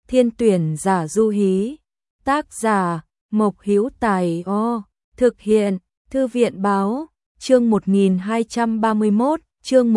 Thiên tuyển giả du hí. Tác giả Mộc Hữu Tài. Thực hiện Thư viện báo. Chương 1231, chương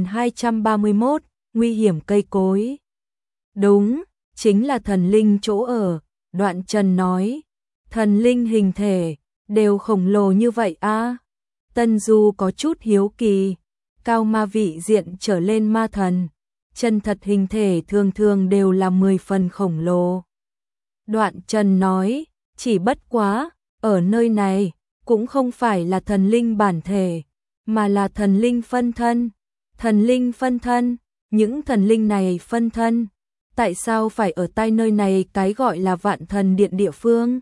1231, nguy hiểm cây cối. Đúng, chính là thần linh chỗ ở, Đoạn Trần nói. Thần linh hình thể, đều khổng lồ như vậy à? Tân Du có chút hiếu kỳ. Cao ma vị diện trở lên ma thần, chân thật hình thể thường thường đều là 10 phần khổng lồ. Đoạn Trần nói, chỉ bất quá, ở nơi này, cũng không phải là thần linh bản thể, mà là thần linh phân thân. Thần linh phân thân, những thần linh này phân thân, tại sao phải ở tại nơi này cái gọi là Vạn Thần Điện địa phương?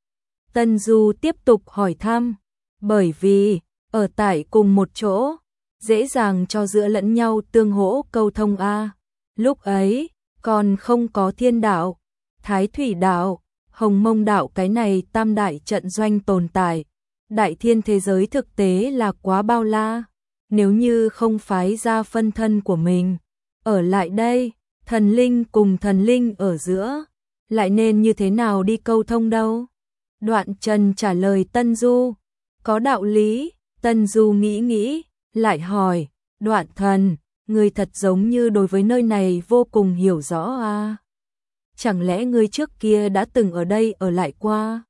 Tân Du tiếp tục hỏi thăm, bởi vì, ở tại cùng một chỗ, dễ dàng cho giữa lẫn nhau tương hỗ câu thông a. Lúc ấy, còn không có Thiên đạo, Thái Thủy đạo, Hồng Mông đạo cái này tam đại trận doanh tồn tại. Đại thiên thế giới thực tế là quá bao la, nếu như không phái ra phân thân của mình ở lại đây, thần linh cùng thần linh ở giữa, lại nên như thế nào đi câu thông đâu? Đoạn Trần trả lời Tân Du, có đạo lý. Tân Du nghĩ, lại hỏi, Đoạn thần, người thật giống như đối với nơi này vô cùng hiểu rõ à? Chẳng lẽ người trước kia đã từng ở đây ở lại qua?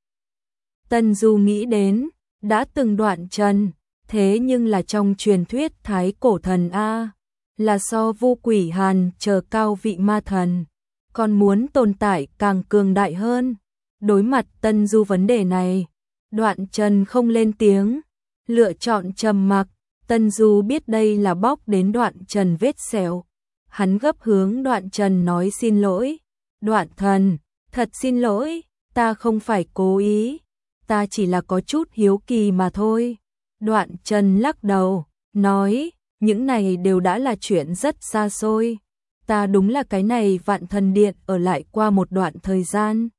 Tân Du nghĩ đến, đã từng Đoạn Trần, thế nhưng là trong truyền thuyết thái cổ thần a, là so Vu Quỷ Hàn chờ cao vị ma thần, còn muốn tồn tại càng cường đại hơn. Đối mặt Tân Du vấn đề này, Đoạn Trần không lên tiếng, lựa chọn trầm mặc. Tân Du biết đây là bóc đến Đoạn Trần vết sẹo, hắn gấp hướng Đoạn Trần nói xin lỗi. Đoạn thần, thật xin lỗi, ta không phải cố ý, ta chỉ là có chút hiếu kỳ mà thôi. Đoạn Trần lắc đầu, nói, những này đều đã là chuyện rất xa xôi, ta đúng là cái này Vạn Thần Điện ở lại qua một đoạn thời gian.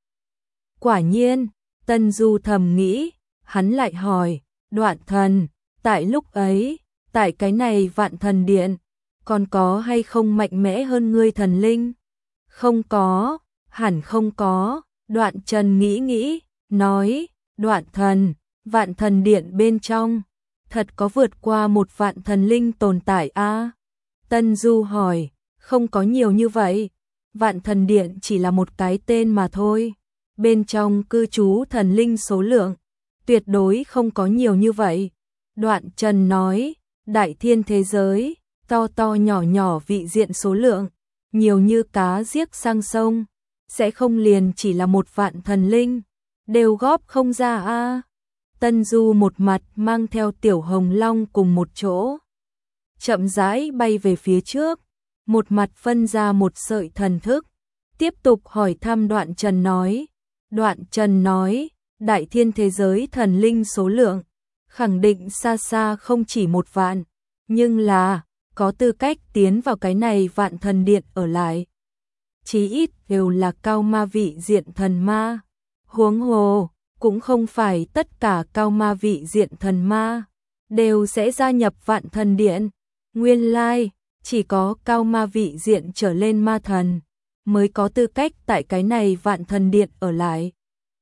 Quả nhiên, Tân Du thầm nghĩ, hắn lại hỏi, Đoạn thần, tại lúc ấy, tại cái này Vạn Thần Điện, còn có hay không mạnh mẽ hơn ngươi thần linh? Không có, hẳn không có. Đoạn Trần nghĩ, nói, Đoạn thần, Vạn Thần Điện bên trong, thật có vượt qua một vạn thần linh tồn tại a? Tân Du hỏi, không có nhiều như vậy, Vạn Thần Điện chỉ là một cái tên mà thôi, bên trong cư trú thần linh số lượng, tuyệt đối không có nhiều như vậy. Đoạn Trần nói, đại thiên thế giới, to to nhỏ nhỏ vị diện số lượng, nhiều như cá giết sang sông, sẽ không liền chỉ là một vạn thần linh, đều góp không ra a. Tân Du một mặt mang theo Tiểu Hồng Long cùng một chỗ, chậm rãi bay về phía trước, một mặt phân ra một sợi thần thức, tiếp tục hỏi thăm Đoạn Trần nói. Đoạn Trần nói, đại thiên thế giới thần linh số lượng, khẳng định xa xa không chỉ một vạn, nhưng là, có tư cách tiến vào cái này Vạn Thần Điện ở lại, chí ít đều là cao ma vị diện thần ma. Huống hồ, cũng không phải tất cả cao ma vị diện thần ma đều sẽ gia nhập Vạn Thần Điện. Nguyên lai, chỉ có cao ma vị diện trở lên ma thần mới có tư cách tại cái này Vạn Thần Điện ở lại.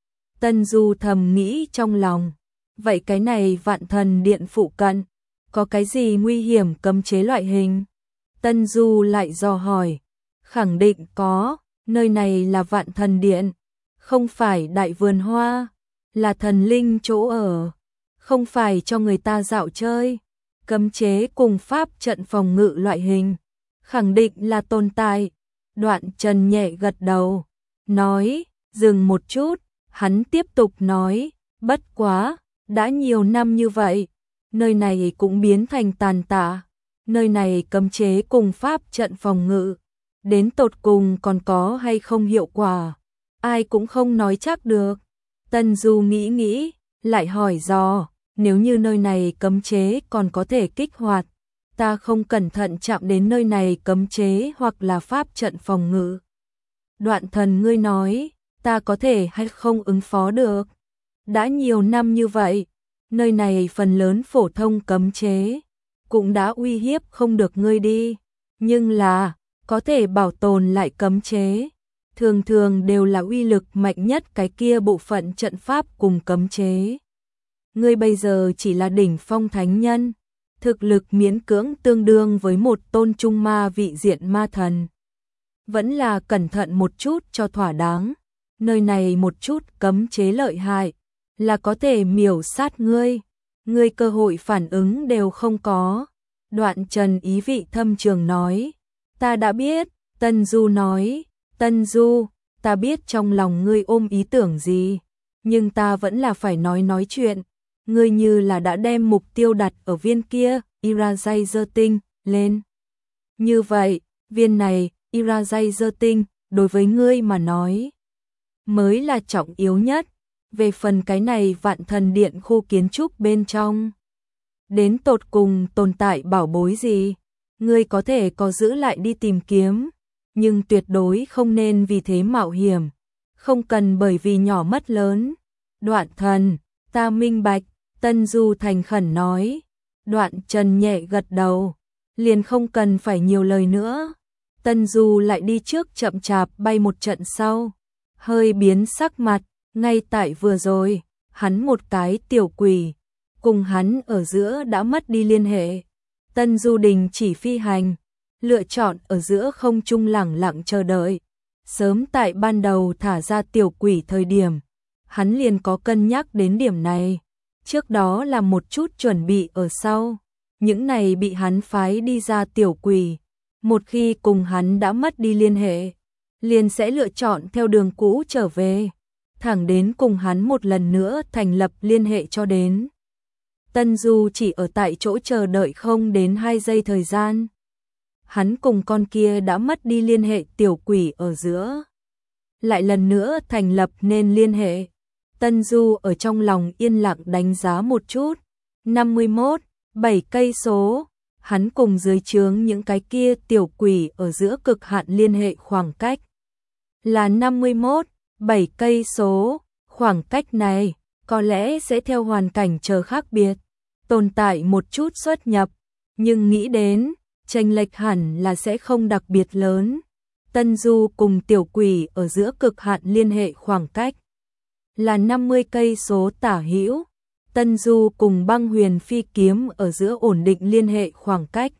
Tân Du thầm nghĩ trong lòng, vậy cái này Vạn Thần Điện phụ cận, có cái gì nguy hiểm cấm chế loại hình? Tân Du lại dò hỏi, khẳng định có, nơi này là Vạn Thần Điện, không phải đại vườn hoa, là thần linh chỗ ở, không phải cho người ta dạo chơi. Cấm chế cùng pháp trận phòng ngự loại hình, khẳng định là tồn tại. Đoạn Trần nhẹ gật đầu, nói, dừng một chút, hắn tiếp tục nói, bất quá, đã nhiều năm như vậy, nơi này cũng biến thành tàn tạ, nơi này cấm chế cùng pháp trận phòng ngự, đến tột cùng còn có hay không hiệu quả, ai cũng không nói chắc được. Tân Du nghĩ, lại hỏi dò, nếu như nơi này cấm chế còn có thể kích hoạt, ta không cẩn thận chạm đến nơi này cấm chế hoặc là pháp trận phòng ngự. Đoạn thần ngươi nói, ta có thể hay không ứng phó được? Đã nhiều năm như vậy, nơi này phần lớn phổ thông cấm chế, cũng đã uy hiếp không được ngươi đi, nhưng là, có thể bảo tồn lại cấm chế, thường thường đều là uy lực mạnh nhất cái kia bộ phận trận pháp cùng cấm chế. Ngươi bây giờ chỉ là đỉnh phong thánh nhân, thực lực miễn cưỡng tương đương với một tôn trung ma vị diện ma thần. Vẫn là cẩn thận một chút cho thỏa đáng, nơi này một chút cấm chế lợi hại, là có thể miểu sát ngươi cơ hội phản ứng đều không có. Đoạn Trần ý vị thâm trường nói, ta đã biết. Tân Du nói, Tân Du, ta biết trong lòng ngươi ôm ý tưởng gì, nhưng ta vẫn là phải nói chuyện. Ngươi như là đã đem mục tiêu đặt ở viên kia, Irajazer tinh, lên. Như vậy, viên này, Irajazer tinh, đối với ngươi mà nói, mới là trọng yếu nhất. Về phần cái này Vạn Thần Điện khu kiến trúc bên trong, đến tột cùng tồn tại bảo bối gì, ngươi có thể có giữ lại đi tìm kiếm, nhưng tuyệt đối không nên vì thế mạo hiểm, không cần bởi vì nhỏ mất lớn. Đoạn Thần, ta minh bạch. Tân Du thành khẩn nói. Đoạn Trần nhẹ gật đầu, liền không cần phải nhiều lời nữa. Tân Du lại đi trước chậm chạp bay một trận sau, hơi biến sắc mặt. Ngay tại vừa rồi, hắn một cái tiểu quỷ, cùng hắn ở giữa đã mất đi liên hệ. Tân Du đình chỉ phi hành, lựa chọn ở giữa không trung lẳng lặng chờ đợi. Sớm tại ban đầu thả ra tiểu quỷ thời điểm, hắn liền có cân nhắc đến điểm này. Trước đó là một chút chuẩn bị ở sau, những này bị hắn phái đi ra tiểu quỷ, một khi cùng hắn đã mất đi liên hệ, liền sẽ lựa chọn theo đường cũ trở về, thẳng đến cùng hắn một lần nữa thành lập liên hệ cho đến. Tân Du chỉ ở tại chỗ chờ đợi không đến 2 giây thời gian. Hắn cùng con kia đã mất đi liên hệ tiểu quỷ ở giữa, lại lần nữa thành lập nên liên hệ. Tân Du ở trong lòng yên lặng đánh giá một chút. 51, 7 cây số, hắn cùng dưới trướng những cái kia tiểu quỷ ở giữa cực hạn liên hệ khoảng cách là 51, 7 cây số. Khoảng cách này có lẽ sẽ theo hoàn cảnh chờ khác biệt, tồn tại một chút xuất nhập, nhưng nghĩ đến chênh lệch hẳn là sẽ không đặc biệt lớn. Tân Du cùng tiểu quỷ ở giữa cực hạn liên hệ khoảng cách là 50 cây số tả hữu. Tân Du cùng Băng Huyền Phi kiếm ở giữa ổn định liên hệ khoảng cách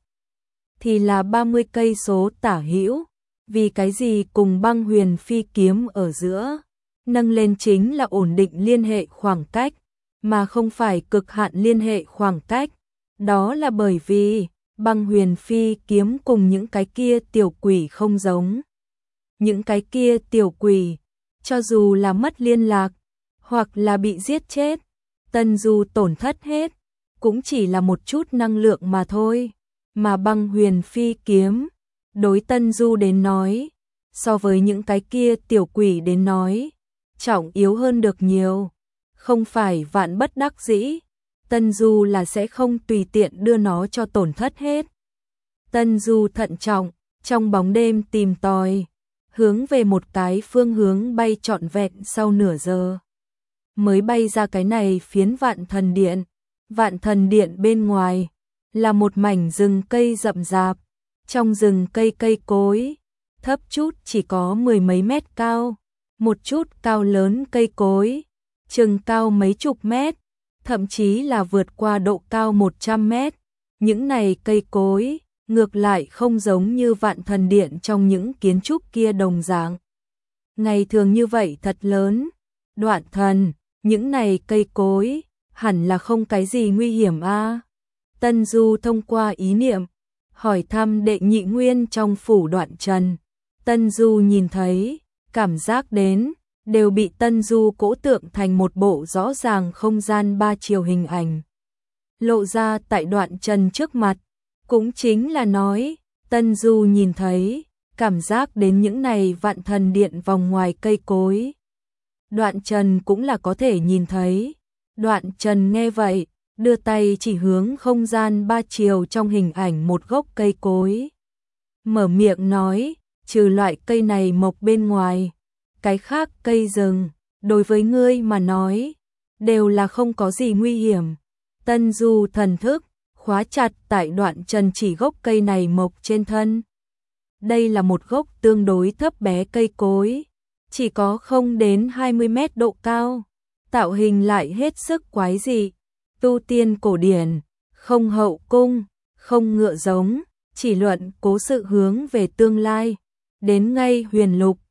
thì là 30 cây số tả hữu. Vì cái gì cùng Băng Huyền Phi kiếm ở giữa nâng lên chính là ổn định liên hệ khoảng cách, mà không phải cực hạn liên hệ khoảng cách? Đó là bởi vì Băng Huyền Phi kiếm cùng những cái kia tiểu quỷ không giống. Những cái kia tiểu quỷ, cho dù là mất liên lạc, hoặc là bị giết chết, Tân Du tổn thất hết, cũng chỉ là một chút năng lượng mà thôi. Mà Băng Huyền Phi kiếm, đối Tân Du đến nói, so với những cái kia tiểu quỷ đến nói, trọng yếu hơn được nhiều. Không phải vạn bất đắc dĩ, Tân Du là sẽ không tùy tiện đưa nó cho tổn thất hết. Tân Du thận trọng, trong bóng đêm tìm tòi, hướng về một cái phương hướng bay trọn vẹn sau nửa giờ. Mới bay ra cái này phiến Vạn Thần Điện. Vạn Thần Điện bên ngoài là một mảnh rừng cây rậm rạp, trong rừng cây cối, thấp chút chỉ có 10 mấy mét cao, một chút cao lớn cây cối, chừng cao mấy chục mét, thậm chí là vượt qua độ cao 100 mét. Những này cây cối, ngược lại không giống như Vạn Thần Điện trong những kiến trúc kia đồng dạng. Ngày thường như vậy thật lớn. Đoạn Thần, những này cây cối, hẳn là không cái gì nguy hiểm a? Tân Du thông qua ý niệm, hỏi thăm Đệ Nhị Nguyên trong phủ Đoạn Trần. Tân Du nhìn thấy, cảm giác đến, đều bị Tân Du cỗ tượng thành một bộ rõ ràng không gian 3 chiều hình ảnh. Lộ ra tại Đoạn Trần trước mặt, cũng chính là nói, Tân Du nhìn thấy, cảm giác đến những này Vạn Thần Điện vòng ngoài cây cối. Đoạn Trần cũng là có thể nhìn thấy. Đoạn Trần nghe vậy, đưa tay chỉ hướng không gian 3 chiều trong hình ảnh một gốc cây cối. Mở miệng nói, trừ loại cây này mọc bên ngoài, cái khác cây rừng, đối với ngươi mà nói, đều là không có gì nguy hiểm. Tân Du thần thức, khóa chặt tại Đoạn Trần chỉ gốc cây này mọc trên thân. Đây là một gốc tương đối thấp bé cây cối, chỉ có không đến 20 mét độ cao, tạo hình lại hết sức quái dị, tu tiên cổ điển, không hậu cung, không ngựa giống, chỉ luận cố sự hướng về tương lai, đến ngay huyền lục,